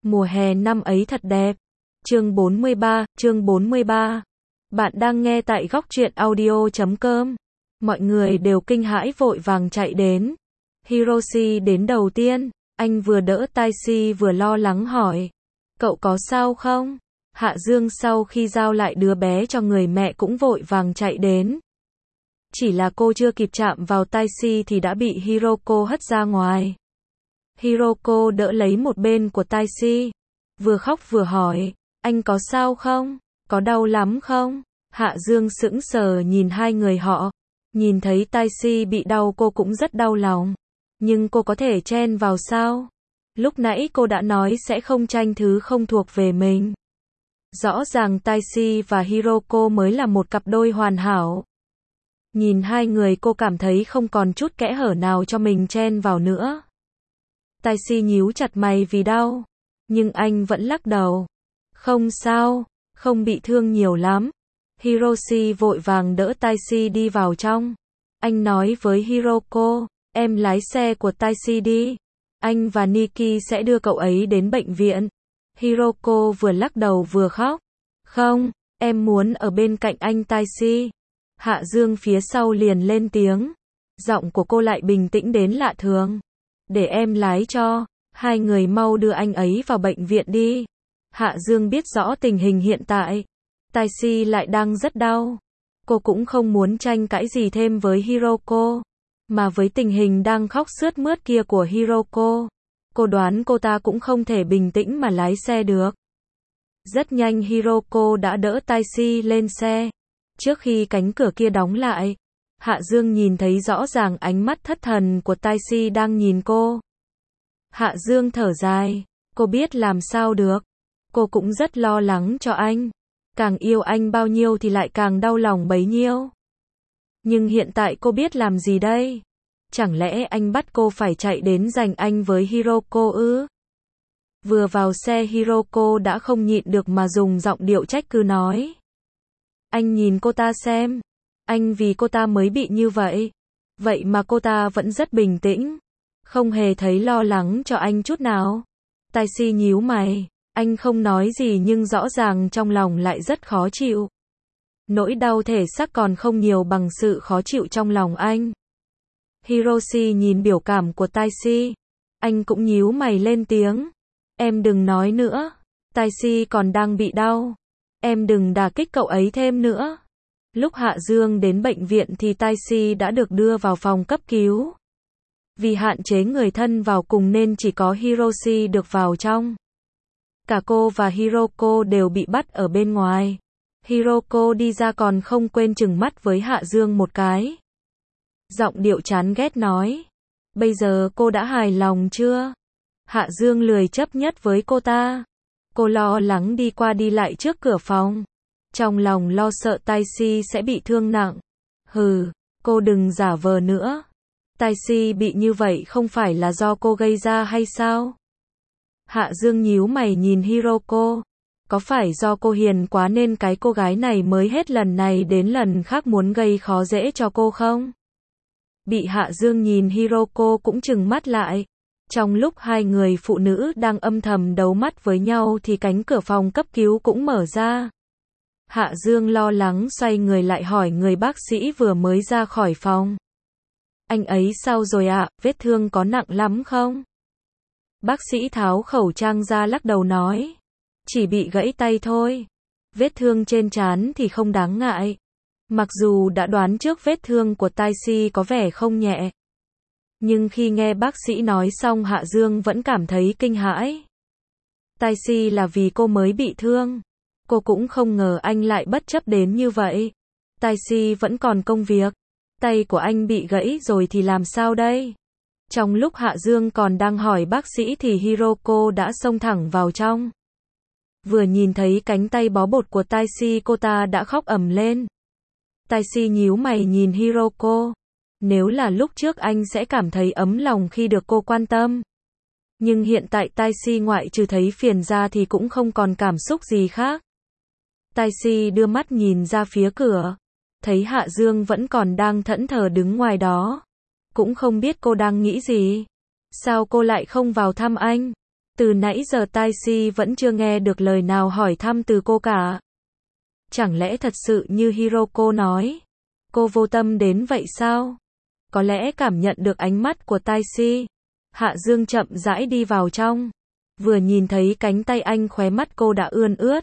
Mùa hè năm ấy thật đẹp. Chương 43. Bạn đang nghe tại góc truyện audio.com. Mọi người đều kinh hãi vội vàng chạy đến. Hiroshi đến đầu tiên, anh vừa đỡ Taishi vừa lo lắng hỏi. Cậu có sao không? Hạ Dương sau khi giao lại đứa bé cho người mẹ cũng vội vàng chạy đến. Chỉ là cô chưa kịp chạm vào Taishi thì đã bị Hiroko hất ra ngoài. Hiroko đỡ lấy một bên của Taishi, vừa khóc vừa hỏi, anh có sao không? Có đau lắm không? Hạ Dương sững sờ nhìn hai người họ, nhìn thấy Taishi bị đau cô cũng rất đau lòng, nhưng cô có thể chen vào sao? Lúc nãy cô đã nói sẽ không tranh thứ không thuộc về mình. Rõ ràng Taishi và Hiroko mới là một cặp đôi hoàn hảo. Nhìn hai người cô cảm thấy không còn chút kẽ hở nào cho mình chen vào nữa. Taishi nhíu chặt mày vì đau, nhưng anh vẫn lắc đầu. Không sao, không bị thương nhiều lắm. Hiroshi vội vàng đỡ Taishi đi vào trong. Anh nói với Hiroko, em lái xe của Taishi đi. Anh và Nikki sẽ đưa cậu ấy đến bệnh viện. Hiroko vừa lắc đầu vừa khóc. Không, em muốn ở bên cạnh anh Taishi. Hạ Dương phía sau liền lên tiếng. Giọng của cô lại bình tĩnh đến lạ thường. Để em lái cho, hai người mau đưa anh ấy vào bệnh viện đi. Hạ Dương biết rõ tình hình hiện tại. Taishi lại đang rất đau. Cô cũng không muốn tranh cãi gì thêm với Hiroko. Mà với tình hình đang khóc sướt mướt kia của Hiroko, cô đoán cô ta cũng không thể bình tĩnh mà lái xe được. Rất nhanh Hiroko đã đỡ Taishi lên xe. Trước khi cánh cửa kia đóng lại, Hạ Dương nhìn thấy rõ ràng ánh mắt thất thần của Taishi đang nhìn cô. Hạ Dương thở dài, cô biết làm sao được. Cô cũng rất lo lắng cho anh. Càng yêu anh bao nhiêu thì lại càng đau lòng bấy nhiêu. Nhưng hiện tại cô biết làm gì đây? Chẳng lẽ anh bắt cô phải chạy đến giành anh với Hiroko ư? Vừa vào xe Hiroko đã không nhịn được mà dùng giọng điệu trách cứ nói. Anh nhìn cô ta xem. Anh vì cô ta mới bị như vậy. Vậy mà cô ta vẫn rất bình tĩnh. Không hề thấy lo lắng cho anh chút nào. Taishi nhíu mày. Anh không nói gì nhưng rõ ràng trong lòng lại rất khó chịu. Nỗi đau thể xác còn không nhiều bằng sự khó chịu trong lòng anh. Hiroshi nhìn biểu cảm của Taishi. Anh cũng nhíu mày lên tiếng. Em đừng nói nữa. Taishi còn đang bị đau. Em đừng đả kích cậu ấy thêm nữa. Lúc Hạ Dương đến bệnh viện thì Taishi đã được đưa vào phòng cấp cứu. Vì hạn chế người thân vào cùng nên chỉ có Hiroshi được vào trong. Cả cô và Hiroko đều bị bắt ở bên ngoài. Hiroko đi ra còn không quên trừng mắt với Hạ Dương một cái. Giọng điệu chán ghét nói. Bây giờ cô đã hài lòng chưa? Hạ Dương lười chấp nhất với cô ta. Cô lo lắng đi qua đi lại trước cửa phòng. Trong lòng lo sợ Taishi sẽ bị thương nặng. Hừ, cô đừng giả vờ nữa. Taishi bị như vậy không phải là do cô gây ra hay sao? Hạ Dương nhíu mày nhìn Hiroko. Có phải do cô hiền quá nên cái cô gái này mới hết lần này đến lần khác muốn gây khó dễ cho cô không? Bị Hạ Dương nhìn Hiroko cũng trừng mắt lại. Trong lúc hai người phụ nữ đang âm thầm đấu mắt với nhau thì cánh cửa phòng cấp cứu cũng mở ra. Hạ Dương lo lắng xoay người lại hỏi người bác sĩ vừa mới ra khỏi phòng. Anh ấy sao rồi ạ? Vết thương có nặng lắm không? Bác sĩ tháo khẩu trang ra lắc đầu nói. Chỉ bị gãy tay thôi. Vết thương trên trán thì không đáng ngại. Mặc dù đã đoán trước vết thương của Taishi có vẻ không nhẹ. Nhưng khi nghe bác sĩ nói xong Hạ Dương vẫn cảm thấy kinh hãi. Taishi là vì cô mới bị thương. Cô cũng không ngờ anh lại bất chấp đến như vậy. Taishi vẫn còn công việc. Tay của anh bị gãy rồi thì làm sao đây? Trong lúc Hạ Dương còn đang hỏi bác sĩ thì Hiroko đã xông thẳng vào trong. Vừa nhìn thấy cánh tay bó bột của Taishi cô ta đã khóc ầm lên. Taishi nhíu mày nhìn Hiroko. Nếu là lúc trước anh sẽ cảm thấy ấm lòng khi được cô quan tâm. Nhưng hiện tại Taishi ngoại trừ thấy phiền ra thì cũng không còn cảm xúc gì khác. Taishi đưa mắt nhìn ra phía cửa. Thấy Hạ Dương vẫn còn đang thẫn thờ đứng ngoài đó. Cũng không biết cô đang nghĩ gì. Sao cô lại không vào thăm anh? Từ nãy giờ Taixi vẫn chưa nghe được lời nào hỏi thăm từ cô cả. Chẳng lẽ thật sự như Hiroko nói, cô vô tâm đến vậy sao? Có lẽ cảm nhận được ánh mắt của Taixi, Hạ Dương chậm rãi đi vào trong. Vừa nhìn thấy cánh tay anh, khóe mắt cô đã ươn ướt.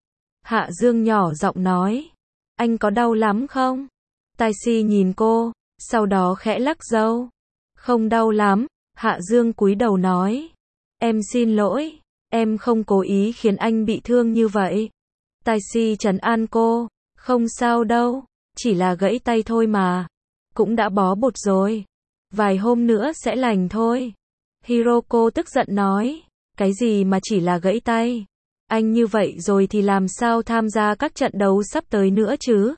Hạ Dương nhỏ giọng nói, anh có đau lắm không? Taixi nhìn cô, sau đó khẽ lắc râu. Không đau lắm, Hạ Dương cúi đầu nói. Em xin lỗi, em không cố ý khiến anh bị thương như vậy. Taixi trấn an cô, không sao đâu, chỉ là gãy tay thôi mà. Cũng đã bó bột rồi, vài hôm nữa sẽ lành thôi. Hiroko tức giận nói, cái gì mà chỉ là gãy tay? Anh như vậy rồi thì làm sao tham gia các trận đấu sắp tới nữa chứ?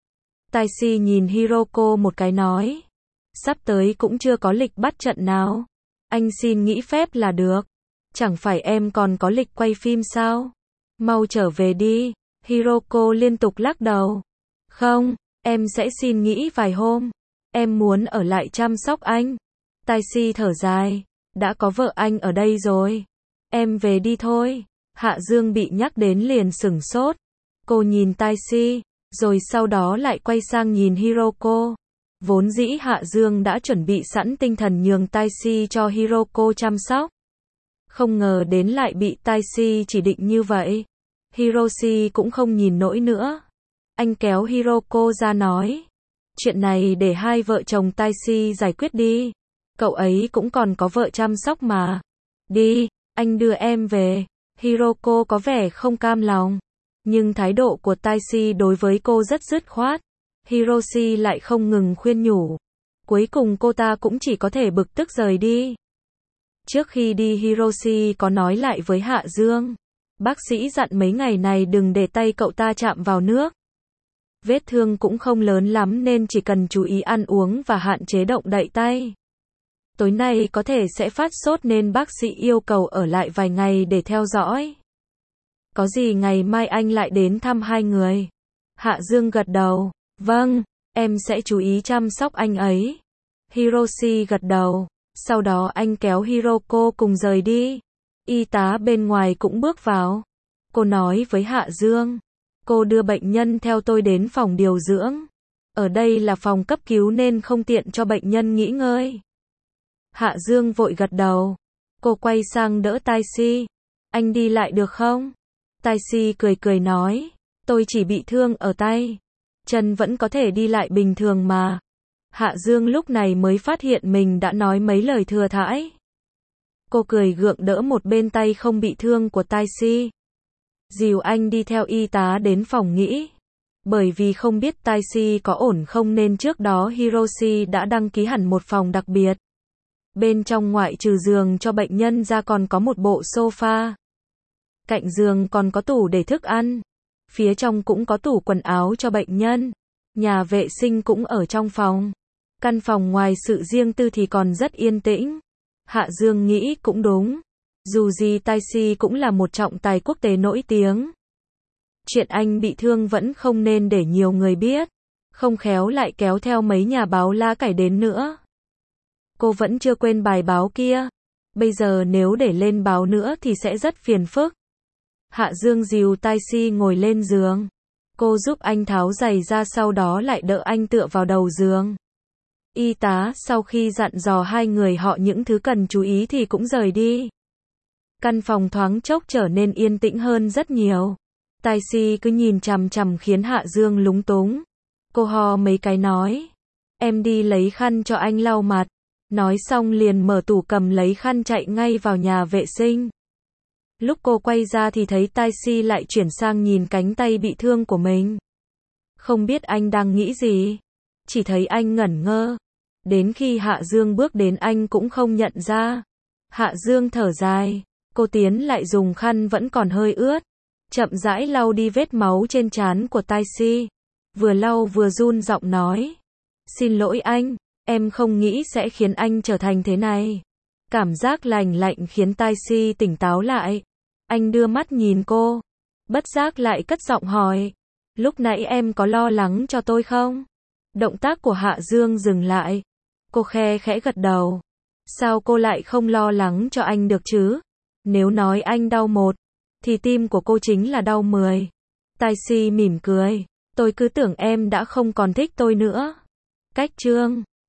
Taixi nhìn Hiroko một cái nói, sắp tới cũng chưa có lịch bắt trận nào. Anh xin nghỉ phép là được. Chẳng phải em còn có lịch quay phim sao? Mau trở về đi. Hiroko liên tục lắc đầu. Không, em sẽ xin nghỉ vài hôm. Em muốn ở lại chăm sóc anh. Taixi thở dài. Đã có vợ anh ở đây rồi. Em về đi thôi. Hạ Dương bị nhắc đến liền sửng sốt. Cô nhìn Taixi, rồi sau đó lại quay sang nhìn Hiroko. Vốn dĩ Hạ Dương đã chuẩn bị sẵn tinh thần nhường Taixi cho Hiroko chăm sóc. Không ngờ đến lại bị Taixi chỉ định như vậy. Hiroshi cũng không nhìn nổi nữa. Anh kéo Hiroko ra nói, chuyện này để hai vợ chồng Taixi giải quyết đi. Cậu ấy cũng còn có vợ chăm sóc mà. Đi, anh đưa em về. Hiroko có vẻ không cam lòng. Nhưng thái độ của Taixi đối với cô rất dứt khoát. Hiroshi lại không ngừng khuyên nhủ. Cuối cùng cô ta cũng chỉ có thể bực tức rời đi. Trước khi đi Hiroshi có nói lại với Hạ Dương. Bác sĩ dặn mấy ngày này đừng để tay cậu ta chạm vào nước. Vết thương cũng không lớn lắm nên chỉ cần chú ý ăn uống và hạn chế động đậy tay. Tối nay có thể sẽ phát sốt nên bác sĩ yêu cầu ở lại vài ngày để theo dõi. Có gì ngày mai anh lại đến thăm hai người. Hạ Dương gật đầu. Vâng, em sẽ chú ý chăm sóc anh ấy. Hiroshi gật đầu. Sau đó anh kéo Hiroko cùng rời đi. Y tá bên ngoài cũng bước vào. Cô nói với Hạ Dương. Cô đưa bệnh nhân theo tôi đến phòng điều dưỡng. Ở đây là phòng cấp cứu nên không tiện cho bệnh nhân nghỉ ngơi. Hạ Dương vội gật đầu. Cô quay sang đỡ Taixi. Anh đi lại được không? Taixi cười cười nói. Tôi chỉ bị thương ở tay. Chân vẫn có thể đi lại bình thường mà. Hạ Dương lúc này mới phát hiện mình đã nói mấy lời thừa thãi. Cô cười gượng đỡ một bên tay không bị thương của Taixi. Dìu anh đi theo y tá đến phòng nghỉ. Bởi vì không biết Taixi có ổn không nên trước đó Hiroshi đã đăng ký hẳn một phòng đặc biệt. Bên trong ngoại trừ giường cho bệnh nhân ra còn có một bộ sofa. Cạnh giường còn có tủ để thức ăn. Phía trong cũng có tủ quần áo cho bệnh nhân. Nhà vệ sinh cũng ở trong phòng. Căn phòng ngoài sự riêng tư thì còn rất yên tĩnh. Hạ Dương nghĩ cũng đúng. Dù gì Taixi cũng là một trọng tài quốc tế nổi tiếng. Chuyện anh bị thương vẫn không nên để nhiều người biết. Không khéo lại kéo theo mấy nhà báo lá cải đến nữa. Cô vẫn chưa quên bài báo kia. Bây giờ nếu để lên báo nữa thì sẽ rất phiền phức. Hạ Dương dìu Taixi ngồi lên giường. Cô giúp anh tháo giày ra sau đó lại đỡ anh tựa vào đầu giường. Y tá sau khi dặn dò hai người họ những thứ cần chú ý thì cũng rời đi. Căn phòng thoáng chốc trở nên yên tĩnh hơn rất nhiều. Taixi cứ nhìn chằm chằm khiến Hạ Dương lúng túng. Cô ho mấy cái nói. Em đi lấy khăn cho anh lau mặt. Nói xong liền mở tủ cầm lấy khăn chạy ngay vào nhà vệ sinh. Lúc cô quay ra thì thấy Taixi lại chuyển sang nhìn cánh tay bị thương của mình. Không biết anh đang nghĩ gì. Chỉ thấy anh ngẩn ngơ. Đến khi Hạ Dương bước đến anh cũng không nhận ra. Hạ Dương thở dài. Cô tiến lại dùng khăn vẫn còn hơi ướt. Chậm rãi lau đi vết máu trên trán của Taixi. Vừa lau vừa run giọng nói. Xin lỗi anh, em không nghĩ sẽ khiến anh trở thành thế này. Cảm giác lành lạnh khiến Taixi tỉnh táo lại. Anh đưa mắt nhìn cô. Bất giác lại cất giọng hỏi. Lúc nãy em có lo lắng cho tôi không? Động tác của Hạ Dương dừng lại. Cô khe khẽ gật đầu. Sao cô lại không lo lắng cho anh được chứ? Nếu nói anh đau 1, thì tim của cô chính là đau 10. Tai Si mỉm cười. Tôi cứ tưởng em đã không còn thích tôi nữa. Cách chương